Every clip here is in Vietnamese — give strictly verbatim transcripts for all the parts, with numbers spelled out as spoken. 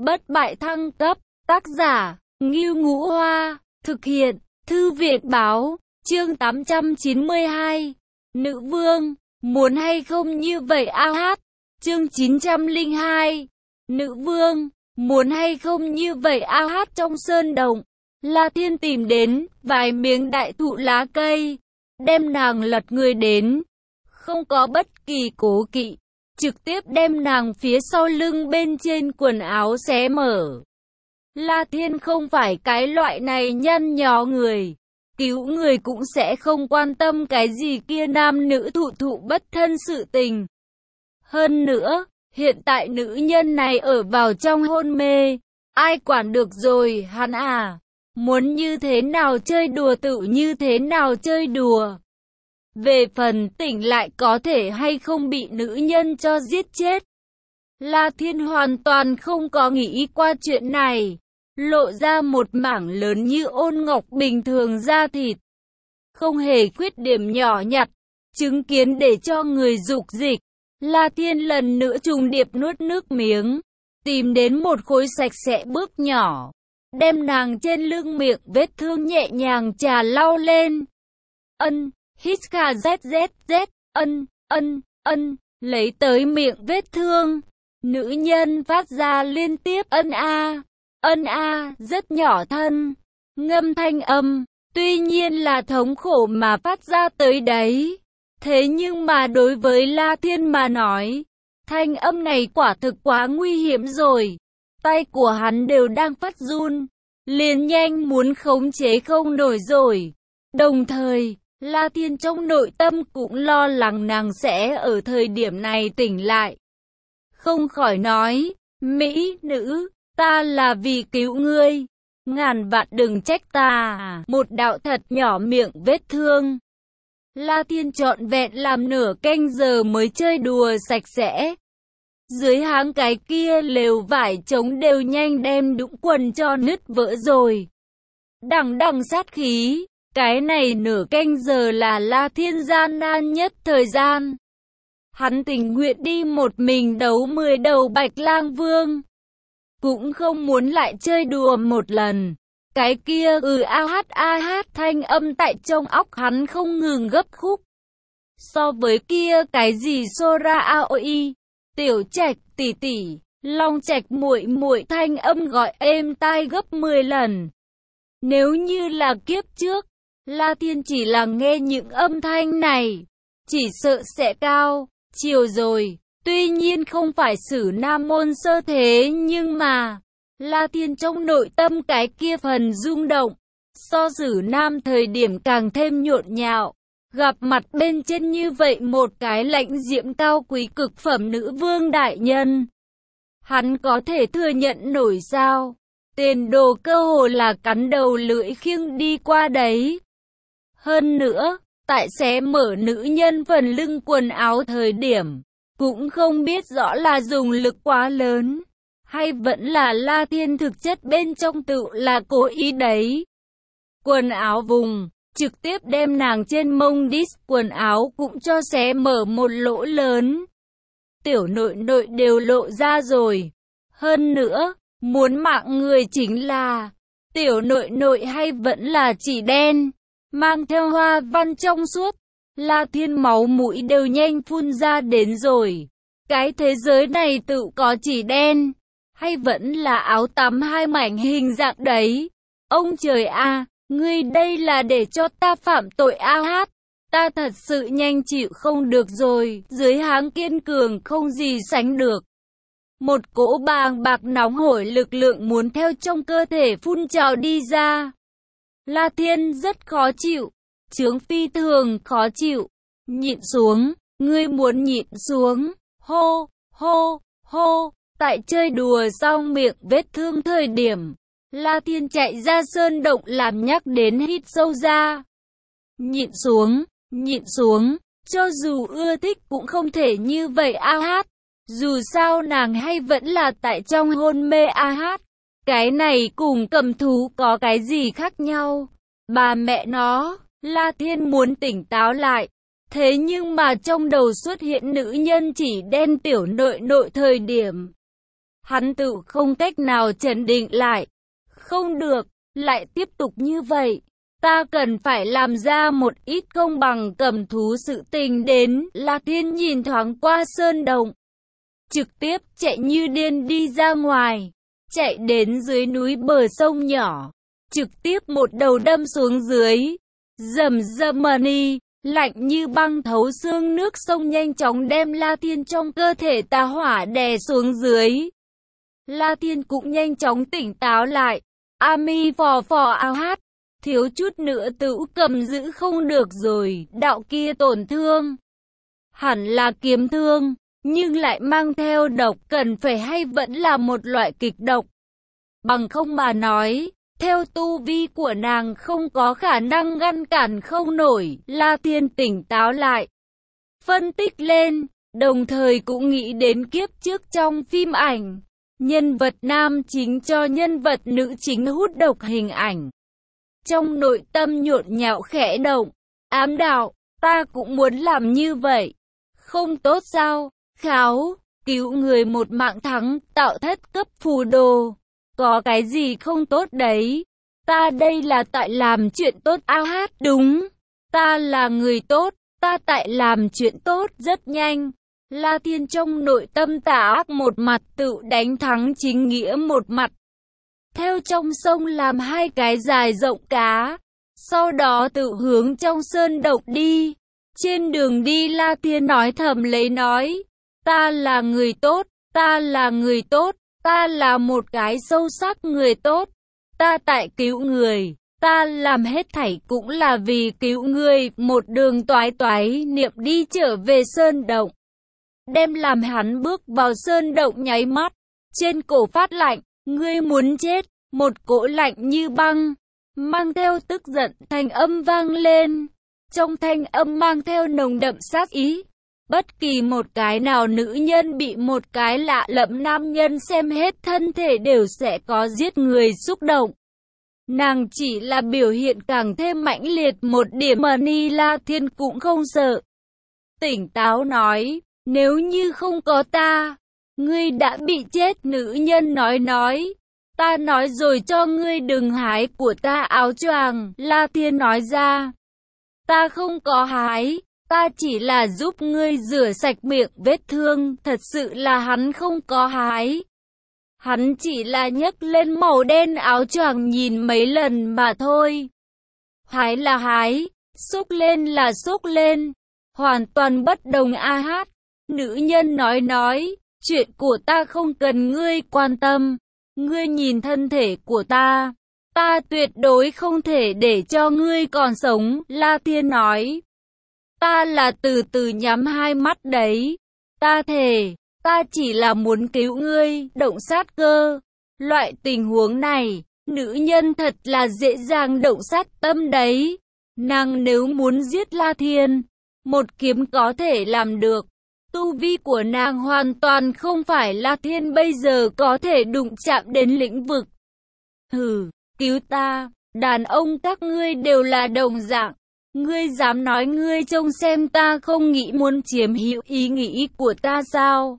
bất bại thăng cấp, tác giả, Ngưu Ngũ Hoa, thực hiện, Thư viện Báo, chương tám trăm chín mươi hai, Nữ Vương, muốn hay không như vậy a hát, chương chín trăm lẻ hai, Nữ Vương, muốn hay không như vậy a hát. Trong sơn động, La Thiên tìm đến vài miếng đại thụ lá cây, đem nàng lật người đến, không có bất kỳ cố kỵ, trực tiếp đem nàng phía sau lưng bên trên quần áo xé mở. La Thiên không phải cái loại này nhăn nhó người, cứu người cũng sẽ không quan tâm cái gì kia nam nữ thụ thụ bất thân sự tình. Hơn nữa, hiện tại nữ nhân này ở vào trong hôn mê, ai quản được rồi hắn à, muốn như thế nào chơi đùa tự như thế nào chơi đùa. Về phần tỉnh lại có thể hay không bị nữ nhân cho giết chết, La Thiên hoàn toàn không có nghĩ qua chuyện này, lộ ra một mảng lớn như ôn ngọc bình thường da thịt, không hề khuyết điểm nhỏ nhặt, chứng kiến để cho người dục dịch. La Thiên lần nữa trùng điệp nuốt nước miếng, tìm đến một khối sạch sẽ bước nhỏ, đem nàng trên lưng miệng vết thương nhẹ nhàng trà lau lên. Ân, hít kha z z z, ân, ân, ân, lấy tới miệng vết thương. Nữ nhân phát ra liên tiếp ân a, ân a, rất nhỏ thân, ngâm thanh âm, tuy nhiên là thống khổ mà phát ra tới đấy. Thế nhưng mà đối với La Thiên mà nói, thanh âm này quả thực quá nguy hiểm rồi. Tay của hắn đều đang phát run, liền nhanh muốn khống chế không nổi rồi. Đồng thời, La Thiên trong nội tâm cũng lo lắng nàng sẽ ở thời điểm này tỉnh lại. Không khỏi nói, mỹ nữ, ta là vì cứu ngươi, ngàn vạn đừng trách ta. Một đạo thật nhỏ miệng vết thương. La Thiên trọn vẹn làm nửa canh giờ mới chơi đùa sạch sẽ. Dưới háng cái kia lều vải trống đều nhanh đem đũng quần cho nứt vỡ rồi. Đằng đằng sát khí, cái này nửa canh giờ là La Thiên gian nan nhất thời gian. Hắn tình nguyện đi một mình đấu mười đầu Bạch Lang Vương, cũng không muốn lại chơi đùa một lần. Cái kia ừ a hát a hát thanh âm tại trong óc hắn không ngừng gấp khúc. So với kia cái gì Sora aoi, Tiểu Trạch tỷ tỷ, Long Trạch muội muội thanh âm gọi êm tai gấp mười lần. Nếu như là kiếp trước, La Thiên chỉ là nghe những âm thanh này, chỉ sợ sẽ cao, chiều rồi. Tuy nhiên không phải Sử Nam môn sơ thế, nhưng mà La Thiên trong nội tâm cái kia phần rung động, so Sử Nam thời điểm càng thêm nhộn nhạo. Gặp mặt bên trên như vậy một cái lãnh diễm cao quý cực phẩm nữ vương đại nhân, hắn có thể thừa nhận nổi sao? Tiền đồ cơ hồ là cắn đầu lưỡi khiêng đi qua đấy. Hơn nữa, tại xé mở nữ nhân phần lưng quần áo thời điểm, cũng không biết rõ là dùng lực quá lớn, hay vẫn là La Thiên thực chất bên trong tự là cố ý đấy. Quần áo vùng, trực tiếp đem nàng trên mông đít quần áo cũng cho xé mở một lỗ lớn. Tiểu nội nội đều lộ ra rồi. Hơn nữa, muốn mạng người chính là tiểu nội nội hay vẫn là chỉ đen, mang theo hoa văn trong suốt. La Thiên máu mũi đều nhanh phun ra đến rồi. Cái thế giới này tự có chỉ đen, hay vẫn là áo tắm hai mảnh hình dạng đấy? Ông trời a, ngươi đây là để cho ta phạm tội a hát. Ta thật sự nhanh chịu không được rồi. Dưới háng kiên cường không gì sánh được, một cỗ bàng bạc nóng hổi lực lượng muốn theo trong cơ thể phun trào đi ra. La Thiên rất khó chịu, chướng phi thường khó chịu. Nhịn xuống, ngươi muốn nhịn xuống. Hô, hô, hô. Tại chơi đùa xong miệng vết thương thời điểm, La Thiên chạy ra sơn động làm nhắc đến hít sâu ra. Nhịn xuống, nhịn xuống, cho dù ưa thích cũng không thể như vậy a hát. Dù sao nàng hay vẫn là tại trong hôn mê a hát. Cái này cùng cầm thú có cái gì khác nhau? Bà mẹ nó, La Thiên muốn tỉnh táo lại. Thế nhưng mà trong đầu xuất hiện nữ nhân chỉ đen tiểu nội nội thời điểm, Hắn tự không cách nào trấn định lại. Không được, lại tiếp tục như vậy. Ta cần phải làm ra một ít công bằng cầm thú sự tình đến. La Thiên nhìn thoáng qua sơn động, trực tiếp chạy như điên đi ra ngoài, chạy đến dưới núi bờ sông nhỏ, trực tiếp một đầu đâm xuống dưới. Rầm rầm mani, lạnh như băng thấu xương, nước sông nhanh chóng đem La Thiên trong cơ thể tà hỏa đè xuống dưới. La Thiên cũng nhanh chóng tỉnh táo lại. Ami phò phò ao hát, thiếu chút nữa tự cầm giữ không được rồi. Đạo kia tổn thương hẳn là kiếm thương, nhưng lại mang theo độc, cần phải hay vẫn là một loại kịch độc. Bằng không mà nói, theo tu vi của nàng không có khả năng ngăn cản không nổi. La Thiên tỉnh táo lại, phân tích lên, đồng thời cũng nghĩ đến kiếp trước trong phim ảnh, nhân vật nam chính cho nhân vật nữ chính hút độc hình ảnh. Trong nội tâm nhộn nhạo khẽ động, ám đạo, ta cũng muốn làm như vậy. Không tốt sao? Kháo, cứu người một mạng thắng, tạo thất cấp phù đồ. Có cái gì không tốt đấy? Ta đây là tại làm chuyện tốt. A hát, đúng, ta là người tốt, ta tại làm chuyện tốt rất nhanh. La Thiên trong nội tâm tà ác một mặt, tự đánh thắng chính nghĩa một mặt. Theo trong sông làm hai cái dài rộng cá, sau đó tự hướng trong sơn động đi. Trên đường đi La Thiên nói thầm lấy nói, ta là người tốt, ta là người tốt, ta là một cái sâu sắc người tốt, ta tại cứu người, ta làm hết thảy cũng là vì cứu người. Một đường toái toái niệm đi trở về sơn động, đem làm hắn bước vào sơn động nháy mắt, trên cổ phát lạnh, ngươi muốn chết. Một cỗ lạnh như băng, mang theo tức giận thanh âm vang lên. Trong thanh âm mang theo nồng đậm sát ý. Bất kỳ một cái nào nữ nhân bị một cái lạ lẫm nam nhân xem hết thân thể đều sẽ có giết người xúc động. Nàng chỉ là biểu hiện càng thêm mãnh liệt một điểm mà Ni La Thiên cũng không sợ. Tỉnh táo nói, nếu như không có ta, ngươi đã bị chết. Nữ nhân nói nói, ta nói rồi cho ngươi đừng hái của ta áo choàng. La Thiên nói ra, ta không có hái, ta chỉ là giúp ngươi rửa sạch miệng vết thương. Thật sự là hắn không có hái, hắn chỉ là nhấc lên màu đen áo choàng nhìn mấy lần mà thôi. Hái là hái, xúc lên là xúc lên, hoàn toàn bất đồng. A hát, nữ nhân nói nói, chuyện của ta không cần ngươi quan tâm. Ngươi nhìn thân thể của ta, ta tuyệt đối không thể để cho ngươi còn sống. La Thiên nói, ta là từ từ nhắm hai mắt đấy. Ta thề, ta chỉ là muốn cứu ngươi. Động sát cơ, loại tình huống này, nữ nhân thật là dễ dàng động sát tâm đấy. Nàng nếu muốn giết La Thiên, một kiếm có thể làm được. Tu vi của nàng hoàn toàn không phải La Thiên bây giờ có thể đụng chạm đến lĩnh vực. Hừ, cứu ta, đàn ông các ngươi đều là đồng dạng. Ngươi dám nói ngươi trông xem ta không nghĩ muốn chiếm hữu ý nghĩ của ta sao?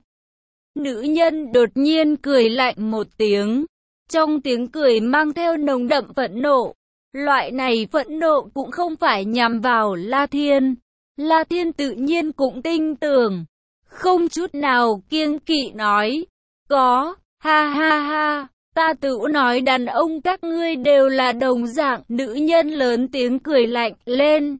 Nữ nhân đột nhiên cười lạnh một tiếng. Trong tiếng cười mang theo nồng đậm phẫn nộ. Loại này phẫn nộ cũng không phải nhằm vào La Thiên. La Thiên tự nhiên cũng tin tưởng, không chút nào kiêng kỵ nói, có, ha ha ha, ta tự nói đàn ông các ngươi đều là đồng dạng. Nữ nhân lớn tiếng cười lạnh lên.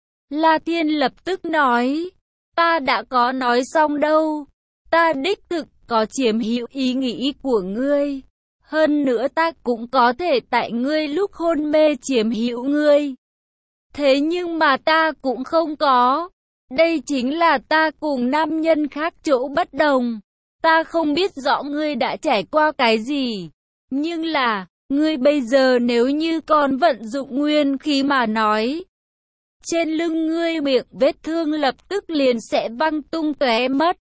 La Thiên lập tức nói, ta đã có nói xong đâu, ta đích thực có chiếm hữu ý nghĩ của ngươi. Hơn nữa ta cũng có thể tại ngươi lúc hôn mê chiếm hữu ngươi. Thế nhưng mà ta cũng không có. Đây chính là ta cùng nam nhân khác chỗ bất đồng. Ta không biết rõ ngươi đã trải qua cái gì. Nhưng là, ngươi bây giờ nếu như còn vận dụng nguyên khí mà nói, trên lưng ngươi miệng vết thương lập tức liền sẽ văng tung tóe mất.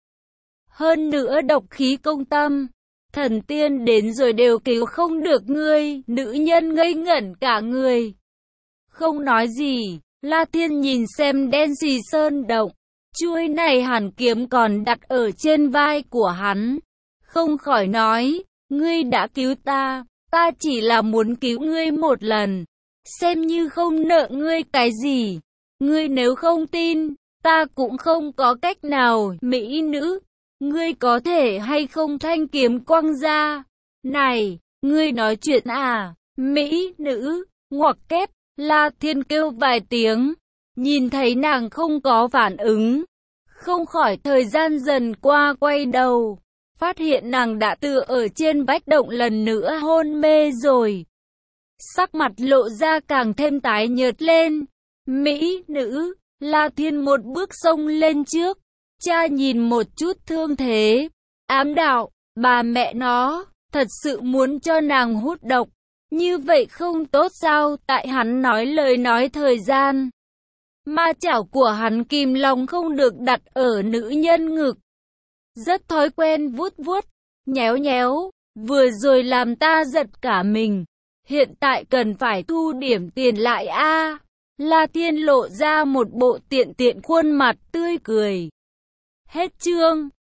Hơn nữa độc khí công tâm, thần tiên đến rồi đều cứu không được ngươi. Nữ nhân ngây ngẩn cả người, không nói gì. La Thiên nhìn xem đen xì sơn động, chuôi này hàn kiếm còn đặt ở trên vai của hắn. không khỏi nói, ngươi đã cứu ta, ta chỉ là muốn cứu ngươi một lần, xem như không nợ ngươi cái gì. Ngươi nếu không tin, ta cũng không có cách nào. Mỹ nữ, ngươi có thể hay không thanh kiếm quăng ra? Này, ngươi nói chuyện à? Mỹ nữ, ngoặc kép, La Thiên kêu vài tiếng, nhìn thấy nàng không có phản ứng, không khỏi thời gian dần qua quay đầu, phát hiện nàng đã tựa ở trên vách động lần nữa hôn mê rồi. Sắc mặt lộ ra càng thêm tái nhợt lên. Mỹ nữ, La Thiên một bước xông lên trước, cha nhìn một chút thương thế, ám đạo, bà mẹ nó, thật sự muốn cho nàng hút độc, như vậy không tốt sao? Tại hắn nói lời nói thời gian, ma chảo của hắn kìm lòng không được đặt ở nữ nhân ngực, rất thói quen vuốt vuốt, nhéo nhéo, vừa rồi làm ta giật cả mình, hiện tại cần phải thu điểm tiền lại a. La Thiên lộ ra một bộ tiện tiện khuôn mặt tươi cười. Hết chương.